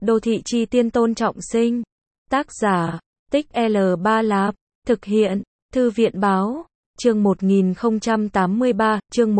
Đô thị chi tiên Tôn Trọng Sinh. Tác giả, Tích L Ba Lạp. Thực hiện, Thư viện báo. Chương 1083, chương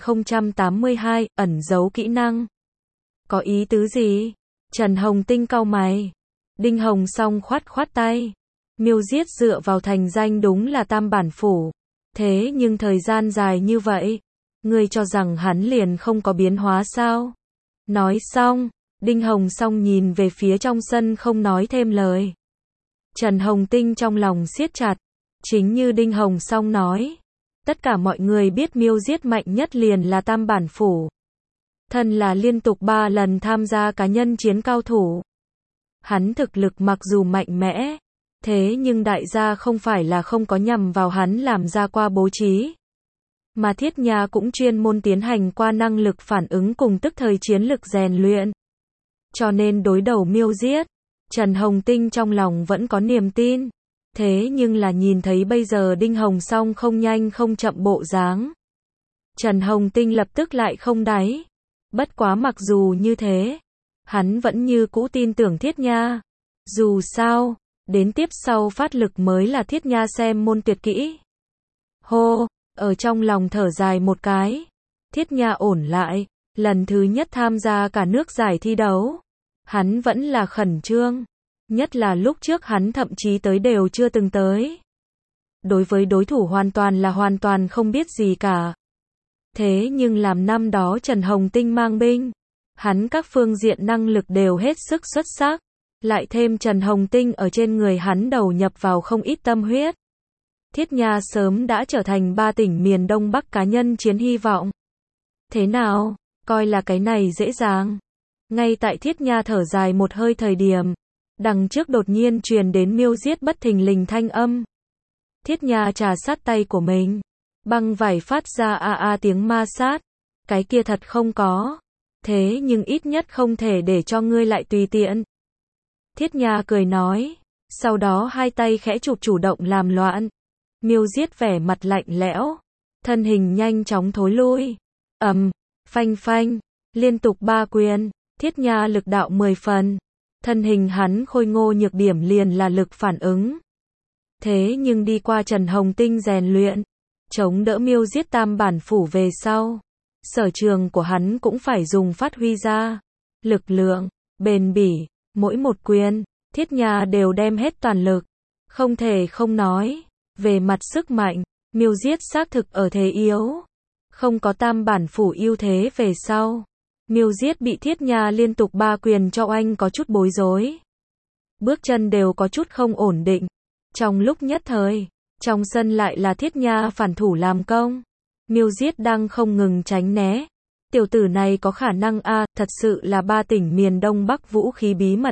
1082, ẩn giấu kỹ năng. Có ý tứ gì? Trần Hồng Tinh cau mày. Đinh Hồng Song khoát khoát tay. Miêu Giết dựa vào thành danh đúng là tam bản phủ. Thế nhưng thời gian dài như vậy, ngươi cho rằng hắn liền không có biến hóa sao? Nói xong, Đinh Hồng Song nhìn về phía trong sân không nói thêm lời. Trần Hồng Tinh trong lòng siết chặt. Chính như Đinh Hồng Song nói, tất cả mọi người biết Miêu Giết mạnh nhất liền là tam bản phủ. Thân là liên tục 3 lần tham gia cá nhân chiến cao thủ. Hắn thực lực mặc dù mạnh mẽ, thế nhưng đại gia không phải là không có nhằm vào hắn làm ra qua bố trí. Mà Thiết Nha cũng chuyên môn tiến hành qua năng lực phản ứng cùng tức thời chiến lực rèn luyện. Cho nên đối đầu Miêu Giết, Trần Hồng Tinh trong lòng vẫn có niềm tin. Thế nhưng là nhìn thấy bây giờ Đinh Hồng Song không nhanh không chậm bộ dáng, Trần Hồng Tinh lập tức lại không đáy. Bất quá mặc dù như thế, hắn vẫn như cũ tin tưởng Thiết Nha. Dù sao, đến tiếp sau phát lực mới là Thiết Nha xem môn tuyệt kỹ. Hô, ở trong lòng thở dài một cái. Thiết Nha ổn lại, lần thứ nhất tham gia cả nước giải thi đấu. Hắn vẫn là khẩn trương. Nhất là lúc trước hắn thậm chí tới đều chưa từng tới. Đối với đối thủ hoàn toàn không biết gì cả. Thế nhưng làm năm đó Trần Hồng Tinh mang binh, hắn các phương diện năng lực đều hết sức xuất sắc. Lại thêm Trần Hồng Tinh ở trên người hắn đầu nhập vào không ít tâm huyết. Thiết Nha sớm đã trở thành 3 tỉnh miền Đông Bắc cá nhân chiến hy vọng. Thế nào, coi là cái này dễ dàng. Ngay tại Thiết Nha thở dài một hơi thời điểm, đằng trước đột nhiên truyền đến Miêu Giết bất thình lình thanh âm. Thiết Nha trà sát tay của mình, băng vải phát ra a tiếng ma sát. Cái kia thật không có. Thế nhưng ít nhất không thể để cho ngươi lại tùy tiện. Thiết Nha cười nói, sau đó hai tay khẽ chụp chủ động làm loạn. Miêu Giết vẻ mặt lạnh lẽo, thân hình nhanh chóng thối lui. Phanh phanh, liên tục 3 quyền, Thiết Nha lực đạo 10 phần. Thân hình hắn khôi ngô, nhược điểm liền là lực phản ứng. Thế nhưng đi qua Trần Hồng Tinh rèn luyện, chống đỡ Miêu Giết tam bản phủ về sau, sở trường của hắn cũng phải dùng phát huy ra. Lực lượng, bền bỉ, mỗi một quyền, Thiết Nha đều đem hết toàn lực. Không thể không nói, về mặt sức mạnh, Miêu Giết xác thực ở thế yếu. Không có tam bản phủ ưu thế về sau, Miêu Giết bị Thiết Nha liên tục 3 quyền cho oanh có chút bối rối. Bước chân đều có chút không ổn định. Trong lúc nhất thời, trong sân lại là Thiết Nha phản thủ làm công. Miêu Giết đang không ngừng tránh né. Tiểu tử này có khả năng thật sự là 3 tỉnh miền Đông Bắc vũ khí bí mật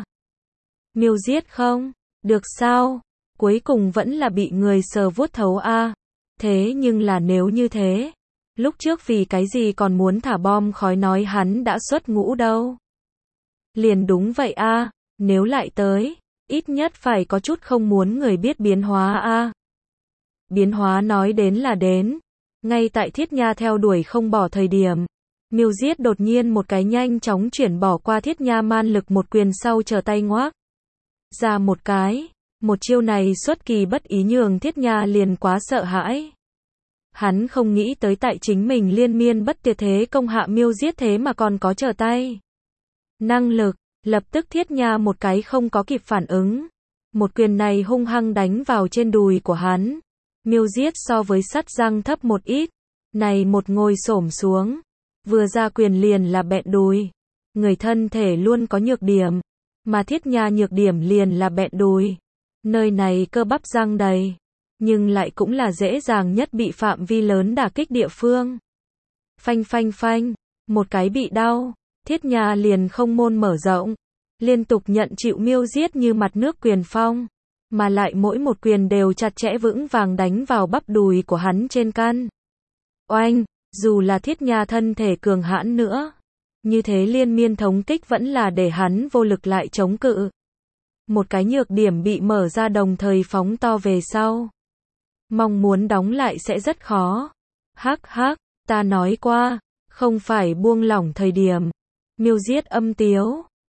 Miêu Giết không? Được sao? Cuối cùng vẫn là bị người sờ vuốt thấu Thế nhưng là nếu như thế, lúc trước vì cái gì còn muốn thả bom khói nói hắn đã xuất ngũ đâu? Liền đúng vậy nếu lại tới, ít nhất phải có chút không muốn người biết biến hóa Biến hóa nói đến là đến. Ngay tại Thiết Nha theo đuổi không bỏ thời điểm, Miêu Giết đột nhiên một cái nhanh chóng chuyển bỏ qua Thiết Nha man lực một quyền sau trở tay ngoác ra một cái. Một chiêu này xuất kỳ bất ý nhường Thiết Nha liền quá sợ hãi. Hắn không nghĩ tới tại chính mình liên miên bất tuyệt thế công hạ Miêu Giết thế mà còn có trở tay. Năng lực, lập tức Thiết Nha một cái không có kịp phản ứng. Một quyền này hung hăng đánh vào trên đùi của hắn. Miêu Giết so với sắt răng thấp một ít. Này một ngồi xổm xuống. Vừa ra quyền liền là bẹn đùi. Người thân thể luôn có nhược điểm. Mà Thiết Nha nhược điểm liền là bẹn đùi. Nơi này cơ bắp răng đầy. Nhưng lại cũng là dễ dàng nhất bị phạm vi lớn đả kích địa phương. Phanh phanh phanh. Một cái bị đau. Thiết Nha liền không môn mở rộng. Liên tục nhận chịu Miêu Giết như mặt nước quyền phong. Mà lại mỗi một quyền đều chặt chẽ vững vàng đánh vào bắp đùi của hắn trên căn. Oanh, dù là Thiết Nha thân thể cường hãn nữa, như thế liên miên thống kích vẫn là để hắn vô lực lại chống cự. Một cái nhược điểm bị mở ra đồng thời phóng to về sau. Mong muốn đóng lại sẽ rất khó. Hắc, ta nói qua, không phải buông lỏng thời điểm. Miêu Giết âm tiếu,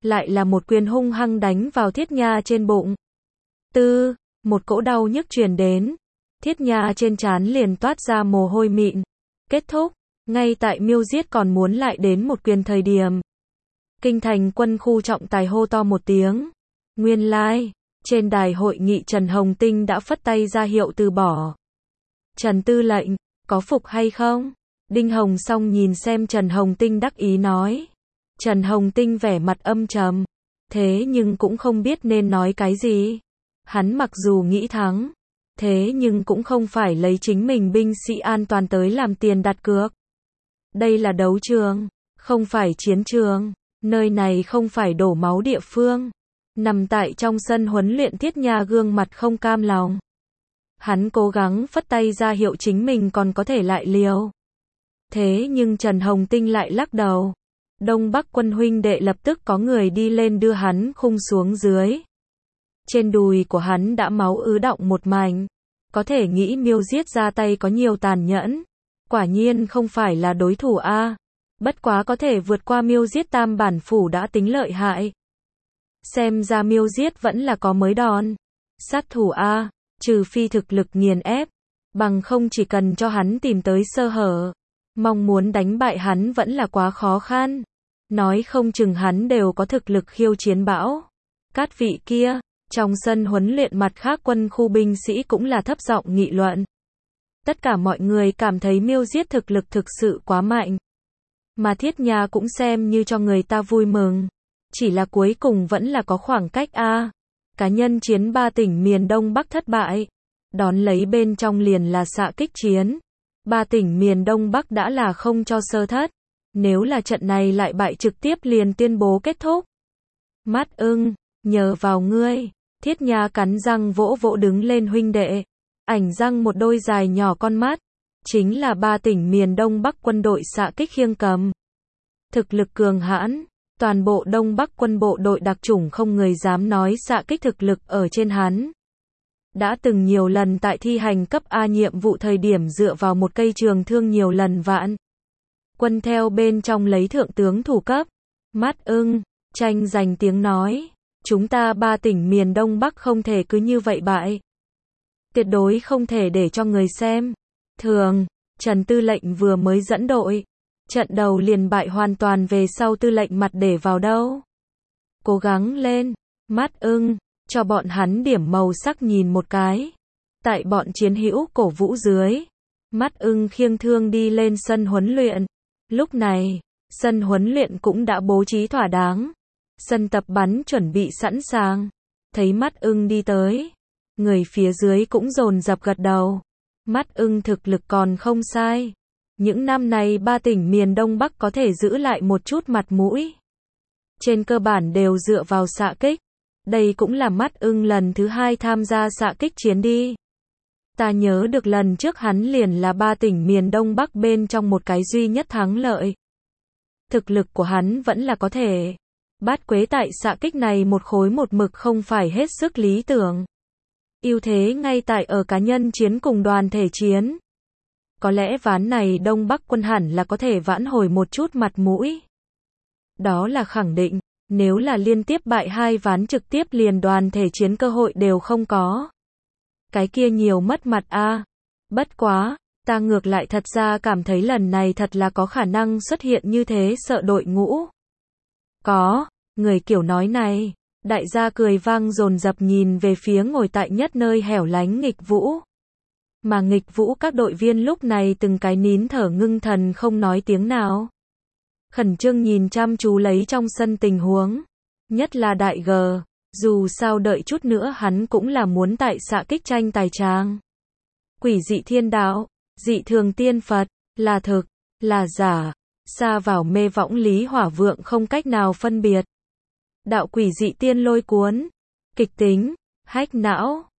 lại là một quyền hung hăng đánh vào Thiết Nha trên bụng. Tư, một cỗ đau nhức truyền đến. Thiết Nha trên trán liền toát ra mồ hôi mịn. Kết thúc, ngay tại Miêu Giết còn muốn lại đến một quyền thời điểm. Kinh thành quân khu trọng tài hô to một tiếng. Nguyên lai, trên đài hội nghị Trần Hồng Tinh đã phất tay ra hiệu từ bỏ. Trần tư lệnh, có phục hay không? Đinh Hồng Song nhìn xem Trần Hồng Tinh đắc ý nói. Trần Hồng Tinh vẻ mặt âm trầm. Thế nhưng cũng không biết nên nói cái gì. Hắn mặc dù nghĩ thắng. Thế nhưng cũng không phải lấy chính mình binh sĩ an toàn tới làm tiền đặt cược. Đây là đấu trường, không phải chiến trường. Nơi này không phải đổ máu địa phương. Nằm tại trong sân huấn luyện Thiết Nha gương mặt không cam lòng. Hắn cố gắng phất tay ra hiệu chính mình còn có thể lại liều. Thế nhưng Trần Hồng Tinh lại lắc đầu. Đông Bắc quân huynh đệ lập tức có người đi lên đưa hắn khung xuống dưới. Trên đùi của hắn đã máu ứ đọng một mảnh. Có thể nghĩ Miêu Giết ra tay có nhiều tàn nhẫn. Quả nhiên không phải là đối thủ a. Bất quá có thể vượt qua Miêu Giết tam bản phủ đã tính lợi hại. Xem ra Miêu Giết vẫn là có mới đòn. Sát thủ a, trừ phi thực lực nghiền ép. Bằng không chỉ cần cho hắn tìm tới sơ hở. Mong muốn đánh bại hắn vẫn là quá khó khăn. Nói không chừng hắn đều có thực lực khiêu chiến bão. Các vị kia, trong sân huấn luyện mặt khác quân khu binh sĩ cũng là thấp giọng nghị luận. Tất cả mọi người cảm thấy Miêu Giết thực lực thực sự quá mạnh. Mà Thiết Nha cũng xem như cho người ta vui mừng. Chỉ là cuối cùng vẫn là có khoảng cách a. Cá nhân chiến 3 tỉnh miền Đông Bắc thất bại. Đón lấy bên trong liền là xạ kích chiến. 3 tỉnh miền Đông Bắc đã là không cho sơ thất. Nếu là trận này lại bại trực tiếp liền tuyên bố kết thúc. Mắt ưng, nhờ vào ngươi. Thiết Nha cắn răng vỗ vỗ đứng lên huynh đệ. Ảnh răng một đôi dài nhỏ con mắt. Chính là 3 tỉnh miền Đông Bắc quân đội xạ kích khiêng cầm. Thực lực cường hãn. Toàn bộ Đông Bắc quân bộ đội đặc chủng không người dám nói xạ kích thực lực ở trên hắn. Đã từng nhiều lần tại thi hành cấp A nhiệm vụ thời điểm dựa vào một cây trường thương nhiều lần vạn. Quân theo bên trong lấy thượng tướng thủ cấp. Mắt ưng, tranh giành tiếng nói. Chúng ta 3 tỉnh miền Đông Bắc không thể cứ như vậy bại. Tuyệt đối không thể để cho người xem. Thường, Trần tư lệnh vừa mới dẫn đội. Trận đầu liền bại hoàn toàn về sau tư lệnh mặt để vào đâu. Cố gắng lên, mắt ưng, cho bọn hắn điểm màu sắc nhìn một cái. Tại bọn chiến hữu cổ vũ dưới. Mắt ưng khiêng thương đi lên sân huấn luyện. Lúc này, sân huấn luyện cũng đã bố trí thỏa đáng. Sân tập bắn chuẩn bị sẵn sàng. Thấy mắt ưng đi tới. Người phía dưới cũng dồn dập gật đầu. Mắt ưng thực lực còn không sai. Những năm này 3 tỉnh miền Đông Bắc có thể giữ lại một chút mặt mũi. Trên cơ bản đều dựa vào xạ kích. Đây cũng là mắt ưng lần thứ 2 tham gia xạ kích chiến đi. Ta nhớ được lần trước hắn liền là 3 tỉnh miền Đông Bắc bên trong một cái duy nhất thắng lợi. Thực lực của hắn vẫn là có thể. Bát Quế tại xạ kích này một khối một mực không phải hết sức lý tưởng. Ưu thế ngay tại ở cá nhân chiến cùng đoàn thể chiến. Có lẽ ván này Đông Bắc quân hẳn là có thể vãn hồi một chút mặt mũi. Đó là khẳng định, nếu là liên tiếp bại 2 ván trực tiếp liền đoàn thể chiến cơ hội đều không có. Cái kia nhiều mất mặt a. Bất quá, ta ngược lại thật ra cảm thấy lần này thật là có khả năng xuất hiện như thế sợ đội ngũ. Có, người kiểu nói này, đại gia cười vang dồn dập nhìn về phía ngồi tại nhất nơi hẻo lánh Nghịch Vũ. Mà Nghịch Vũ các đội viên lúc này từng cái nín thở ngưng thần không nói tiếng nào. Khẩn trương nhìn chăm chú lấy trong sân tình huống. Nhất là Đại G, dù sao đợi chút nữa hắn cũng là muốn tại xạ kích tranh tài tràng. Quỷ dị thiên đạo, dị thường tiên Phật, là thực, là giả, xa vào mê võng lý hỏa vượng không cách nào phân biệt. Đạo quỷ dị tiên lôi cuốn, kịch tính, hách não,